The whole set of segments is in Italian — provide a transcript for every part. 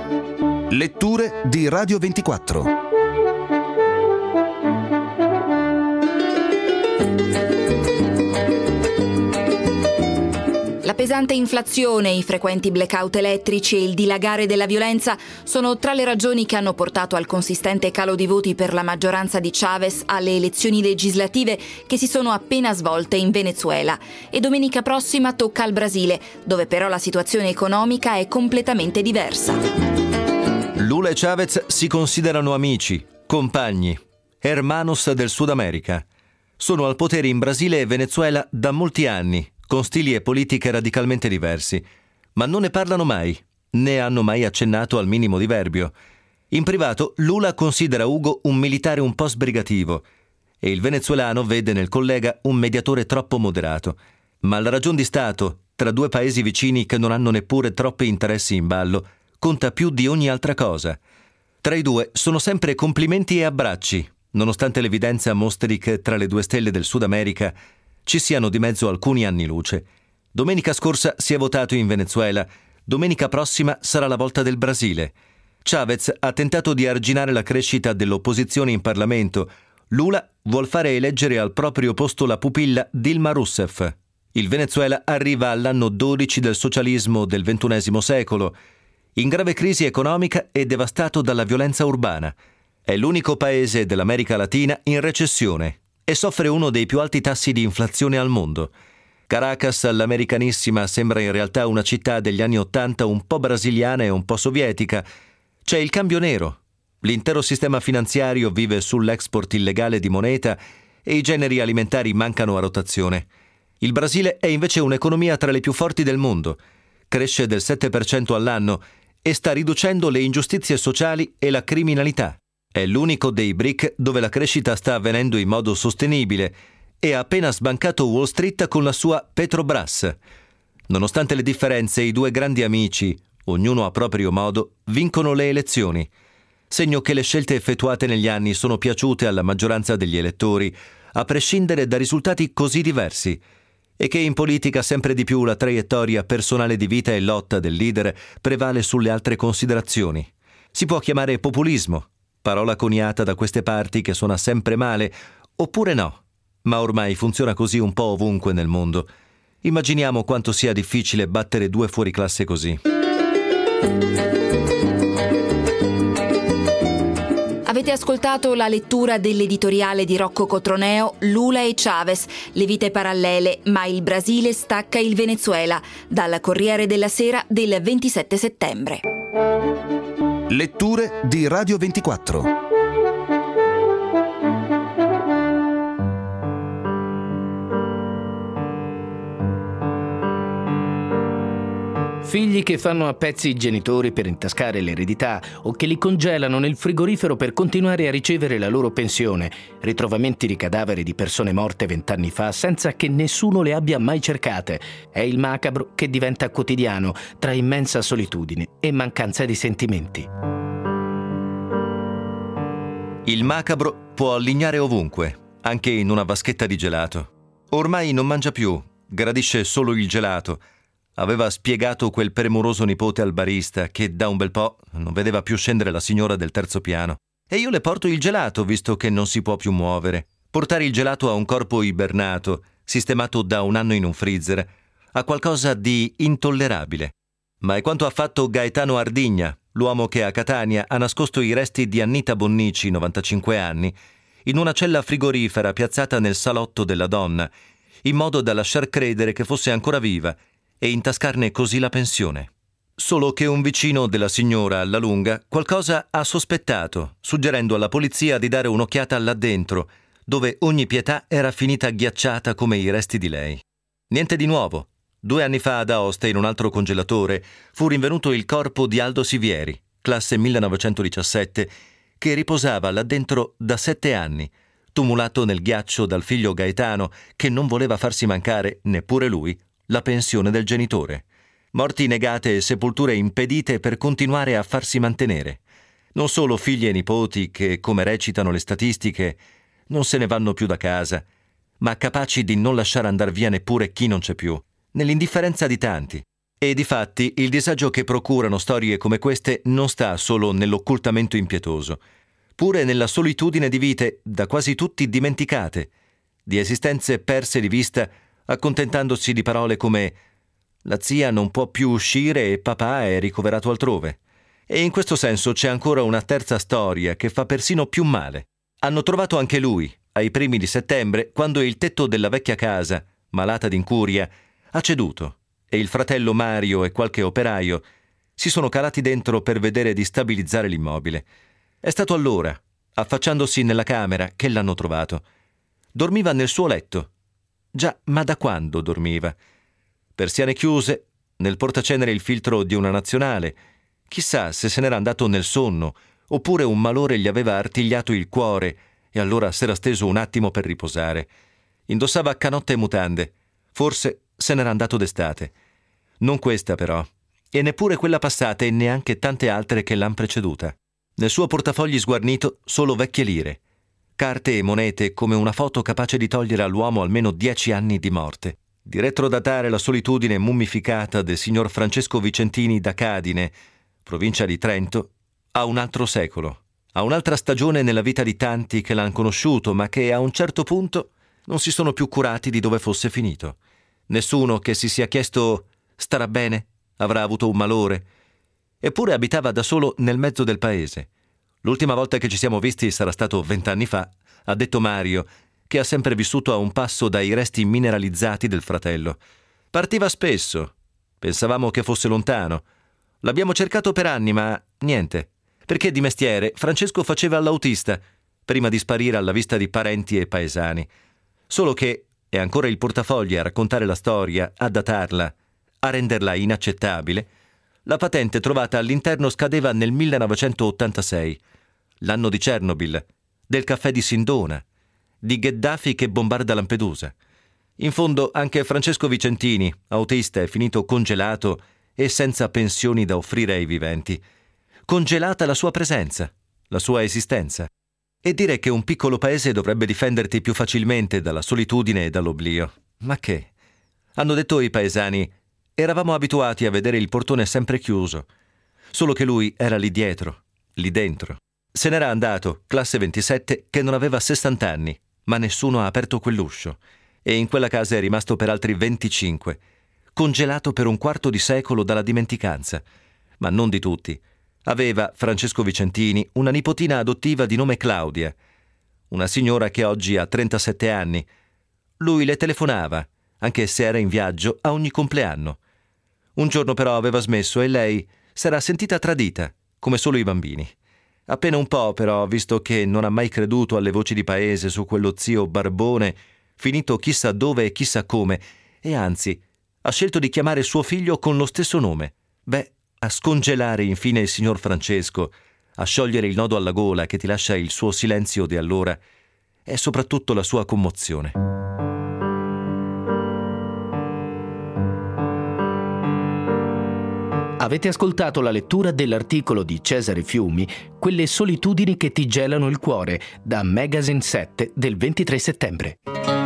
Letture di Radio 24. La pesante inflazione, i frequenti blackout elettrici e il dilagare della violenza sono tra le ragioni che hanno portato al consistente calo di voti per la maggioranza di Chavez alle elezioni legislative che si sono appena svolte in Venezuela. E domenica prossima tocca al Brasile, dove però la situazione economica è completamente diversa. Lula e Chavez si considerano amici, compagni, hermanos del Sud America. Sono al potere in Brasile e Venezuela da molti anni, con stili e politiche radicalmente diversi, ma non ne parlano mai, né hanno mai accennato al minimo diverbio. In privato, Lula considera Hugo un militare un po' sbrigativo e il venezuelano vede nel collega un mediatore troppo moderato. Ma la ragion di Stato, tra due paesi vicini che non hanno neppure troppi interessi in ballo, conta più di ogni altra cosa. Tra i due sono sempre complimenti e abbracci, nonostante l'evidenza mostri che tra le due stelle del Sud America ci siano di mezzo alcuni anni luce. Domenica scorsa si è votato in Venezuela, domenica prossima sarà la volta del Brasile. Chavez ha tentato di arginare la crescita dell'opposizione in Parlamento. Lula vuol fare eleggere al proprio posto la pupilla Dilma Rousseff. Il Venezuela arriva all'anno 12 del socialismo del XXI secolo, in grave crisi economica e devastato dalla violenza urbana. È l'unico paese dell'America Latina in recessione e soffre uno dei più alti tassi di inflazione al mondo. Caracas, l'americanissima, sembra in realtà una città degli anni '80 un po' brasiliana e un po' sovietica. C'è il cambio nero. L'intero sistema finanziario vive sull'export illegale di moneta e i generi alimentari mancano a rotazione. Il Brasile è invece un'economia tra le più forti del mondo. Cresce del 7% all'anno e sta riducendo le ingiustizie sociali e la criminalità. È l'unico dei BRIC dove la crescita sta avvenendo in modo sostenibile e ha appena sbancato Wall Street con la sua Petrobras. Nonostante le differenze, i due grandi amici, ognuno a proprio modo, vincono le elezioni. Segno che le scelte effettuate negli anni sono piaciute alla maggioranza degli elettori, a prescindere da risultati così diversi, e che in politica sempre di più la traiettoria personale di vita e lotta del leader prevale sulle altre considerazioni. Si può chiamare populismo, parola coniata da queste parti che suona sempre male, oppure no, ma ormai funziona così un po' ovunque nel mondo. Immaginiamo quanto sia difficile battere due fuoriclasse così. Avete ascoltato la lettura dell'editoriale di Rocco Cotroneo Lula e Chavez, le vite parallele, ma il Brasile stacca il Venezuela, dal Corriere della Sera del 27 settembre. Letture di Radio 24. Figli che fanno a pezzi i genitori per intascare l'eredità o che li congelano nel frigorifero per continuare a ricevere la loro pensione, ritrovamenti di cadaveri di persone morte 20 anni fa senza che nessuno le abbia mai cercate. È il macabro che diventa quotidiano tra immensa solitudine e mancanza di sentimenti. Il macabro può allignare ovunque, anche in una vaschetta di gelato. Ormai non mangia più, gradisce solo il gelato. Aveva spiegato quel premuroso nipote al barista che da un bel po' non vedeva più scendere la signora del terzo piano. E io le porto il gelato, visto che non si può più muovere. Portare il gelato a un corpo ibernato, sistemato da un anno in un freezer, ha qualcosa di intollerabile. Ma è quanto ha fatto Gaetano Ardigna, l'uomo che a Catania ha nascosto i resti di Annita Bonnici, 95 anni, in una cella frigorifera piazzata nel salotto della donna, in modo da lasciar credere che fosse ancora viva e intascarne così la pensione. Solo che un vicino della signora alla lunga qualcosa ha sospettato, suggerendo alla polizia di dare un'occhiata là dentro, dove ogni pietà era finita ghiacciata come i resti di lei. Niente di nuovo. 2 anni fa ad Aosta, in un altro congelatore, fu rinvenuto il corpo di Aldo Sivieri, classe 1917, che riposava là dentro da 7 anni, tumulato nel ghiaccio dal figlio Gaetano, che non voleva farsi mancare, neppure lui, la pensione del genitore. Morti negate e sepolture impedite per continuare a farsi mantenere. Non solo figli e nipoti che, come recitano le statistiche, non se ne vanno più da casa, ma capaci di non lasciare andar via neppure chi non c'è più, nell'indifferenza di tanti. E difatti il disagio che procurano storie come queste non sta solo nell'occultamento impietoso, pure nella solitudine di vite da quasi tutti dimenticate, di esistenze perse di vista, accontentandosi di parole come «la zia non può più uscire e papà è ricoverato altrove». E in questo senso c'è ancora una terza storia che fa persino più male. Hanno trovato anche lui, ai primi di settembre, quando il tetto della vecchia casa, malata d'incuria, ha ceduto e il fratello Mario e qualche operaio si sono calati dentro per vedere di stabilizzare l'immobile. È stato allora, affacciandosi nella camera, che l'hanno trovato. Dormiva nel suo letto. Già, ma da quando dormiva? Persiane chiuse, nel portacenere il filtro di una nazionale. Chissà se se n'era andato nel sonno, oppure un malore gli aveva artigliato il cuore e allora s'era steso un attimo per riposare. Indossava canotte e mutande. Forse se n'era andato d'estate. Non questa però, e neppure quella passata e neanche tante altre che l'han preceduta. Nel suo portafogli sguarnito solo vecchie lire, carte e monete come una foto capace di togliere all'uomo almeno 10 anni di morte, di retrodatare la solitudine mummificata del signor Francesco Vicentini da Cadine, provincia di Trento, a un altro secolo, a un'altra stagione nella vita di tanti che l'han conosciuto ma che a un certo punto non si sono più curati di dove fosse finito. Nessuno che si sia chiesto «starà bene? Avrà avuto un malore?» Eppure abitava da solo nel mezzo del paese. L'ultima volta che ci siamo visti sarà stato 20 anni fa, ha detto Mario, che ha sempre vissuto a un passo dai resti mineralizzati del fratello. Partiva spesso. Pensavamo che fosse lontano. L'abbiamo cercato per anni, ma niente. Perché di mestiere Francesco faceva l'autista, prima di sparire alla vista di parenti e paesani. Solo che è ancora il portafogli a raccontare la storia, a datarla, a renderla inaccettabile. La patente trovata all'interno scadeva nel 1986, l'anno di Chernobyl, del caffè di Sindona, di Gheddafi che bombarda Lampedusa. In fondo anche Francesco Vicentini, autista, è finito congelato e senza pensioni da offrire ai viventi. Congelata la sua presenza, la sua esistenza. E dire che un piccolo paese dovrebbe difenderti più facilmente dalla solitudine e dall'oblio. Ma che? Hanno detto i paesani: eravamo abituati a vedere il portone sempre chiuso. Solo che lui era lì dietro, lì dentro. Se n'era andato, classe 27, che non aveva 60 anni, ma nessuno ha aperto quell'uscio. E in quella casa è rimasto per altri 25, congelato per un quarto di secolo dalla dimenticanza. Ma non di tutti. Aveva, Francesco Vicentini, una nipotina adottiva di nome Claudia, una signora che oggi ha 37 anni. Lui le telefonava, anche se era in viaggio, a ogni compleanno. Un giorno però aveva smesso e lei s'era sentita tradita, come solo i bambini. Appena un po', però, visto che non ha mai creduto alle voci di paese su quello zio barbone, finito chissà dove e chissà come, e anzi, ha scelto di chiamare suo figlio con lo stesso nome. Beh, a scongelare infine il signor Francesco, a sciogliere il nodo alla gola che ti lascia il suo silenzio di allora, è soprattutto la sua commozione. Avete ascoltato la lettura dell'articolo di Cesare Fiumi, Quelle solitudini che ti gelano il cuore, da Magazine 7 del 23 settembre.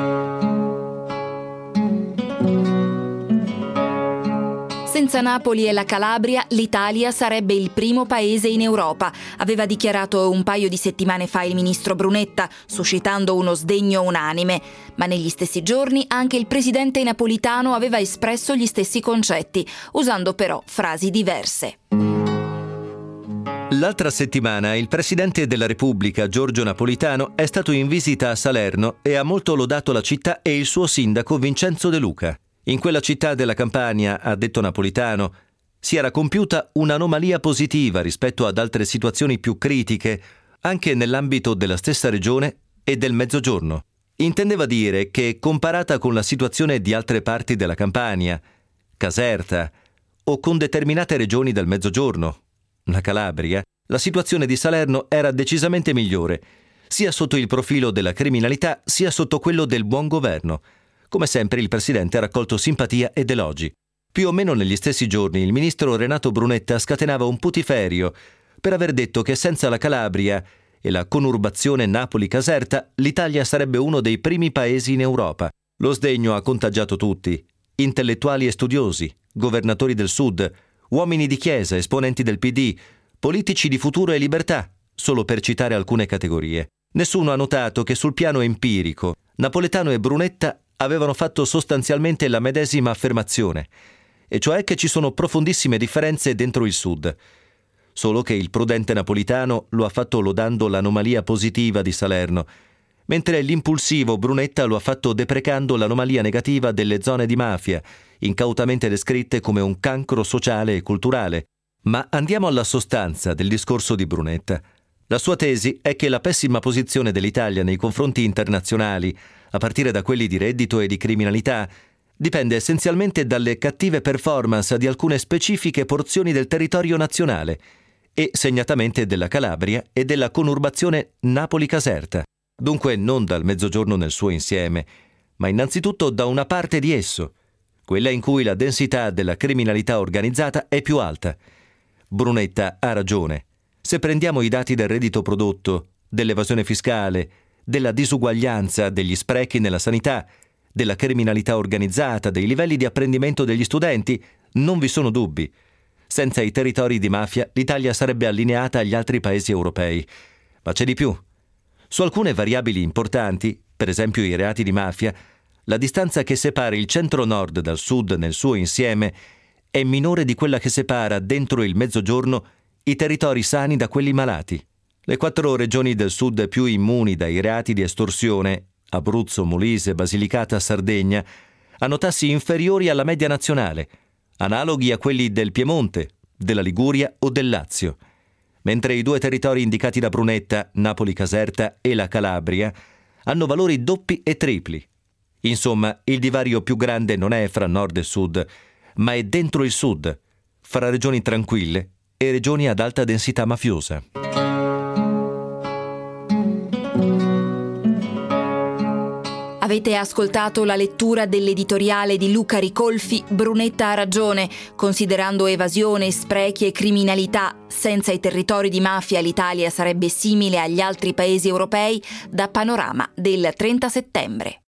Senza Napoli e la Calabria, l'Italia sarebbe il primo paese in Europa, aveva dichiarato un paio di settimane fa il ministro Brunetta, suscitando uno sdegno unanime. Ma negli stessi giorni anche il presidente Napolitano aveva espresso gli stessi concetti, usando però frasi diverse. L'altra settimana il Presidente della Repubblica, Giorgio Napolitano, è stato in visita a Salerno e ha molto lodato la città e il suo sindaco Vincenzo De Luca. In quella città della Campania, ha detto Napolitano, si era compiuta un'anomalia positiva rispetto ad altre situazioni più critiche, anche nell'ambito della stessa regione e del Mezzogiorno. Intendeva dire che, comparata con la situazione di altre parti della Campania, Caserta, o con determinate regioni del Mezzogiorno, la Calabria, la situazione di Salerno era decisamente migliore, sia sotto il profilo della criminalità, sia sotto quello del buon governo. Come sempre il Presidente ha raccolto simpatia ed elogi. Più o meno negli stessi giorni il ministro Renato Brunetta scatenava un putiferio per aver detto che senza la Calabria e la conurbazione Napoli-Caserta l'Italia sarebbe uno dei primi paesi in Europa. Lo sdegno ha contagiato tutti, intellettuali e studiosi, governatori del Sud, uomini di chiesa, esponenti del PD, politici di Futuro e Libertà, solo per citare alcune categorie. Nessuno ha notato che sul piano empirico Napoletano e Brunetta avevano fatto sostanzialmente la medesima affermazione, e cioè che ci sono profondissime differenze dentro il Sud. Solo che il prudente Napolitano lo ha fatto lodando l'anomalia positiva di Salerno, mentre l'impulsivo Brunetta lo ha fatto deprecando l'anomalia negativa delle zone di mafia, incautamente descritte come un cancro sociale e culturale. Ma andiamo alla sostanza del discorso di Brunetta. La sua tesi è che la pessima posizione dell'Italia nei confronti internazionali, a partire da quelli di reddito e di criminalità, dipende essenzialmente dalle cattive performance di alcune specifiche porzioni del territorio nazionale e segnatamente della Calabria e della conurbazione Napoli-Caserta. Dunque non dal Mezzogiorno nel suo insieme, ma innanzitutto da una parte di esso, quella in cui la densità della criminalità organizzata è più alta. Brunetta ha ragione. Se prendiamo i dati del reddito prodotto, dell'evasione fiscale, della disuguaglianza, degli sprechi nella sanità, della criminalità organizzata, dei livelli di apprendimento degli studenti, non vi sono dubbi. Senza i territori di mafia, l'Italia sarebbe allineata agli altri paesi europei. Ma c'è di più. Su alcune variabili importanti, per esempio i reati di mafia, la distanza che separa il centro-nord dal sud nel suo insieme è minore di quella che separa dentro il Mezzogiorno i territori sani da quelli malati. Le 4 regioni del sud più immuni dai reati di estorsione, Abruzzo, Molise, Basilicata, Sardegna, hanno tassi inferiori alla media nazionale, analoghi a quelli del Piemonte, della Liguria o del Lazio, mentre i 2 territori indicati da Brunetta, Napoli-Caserta e la Calabria, hanno valori doppi e tripli. Insomma, il divario più grande non è fra nord e sud, ma è dentro il sud, fra regioni tranquille e regioni ad alta densità mafiosa. Avete ascoltato la lettura dell'editoriale di Luca Ricolfi, Brunetta ha ragione, considerando evasione, sprechi e criminalità. Senza i territori di mafia l'Italia sarebbe simile agli altri paesi europei, da Panorama del 30 settembre.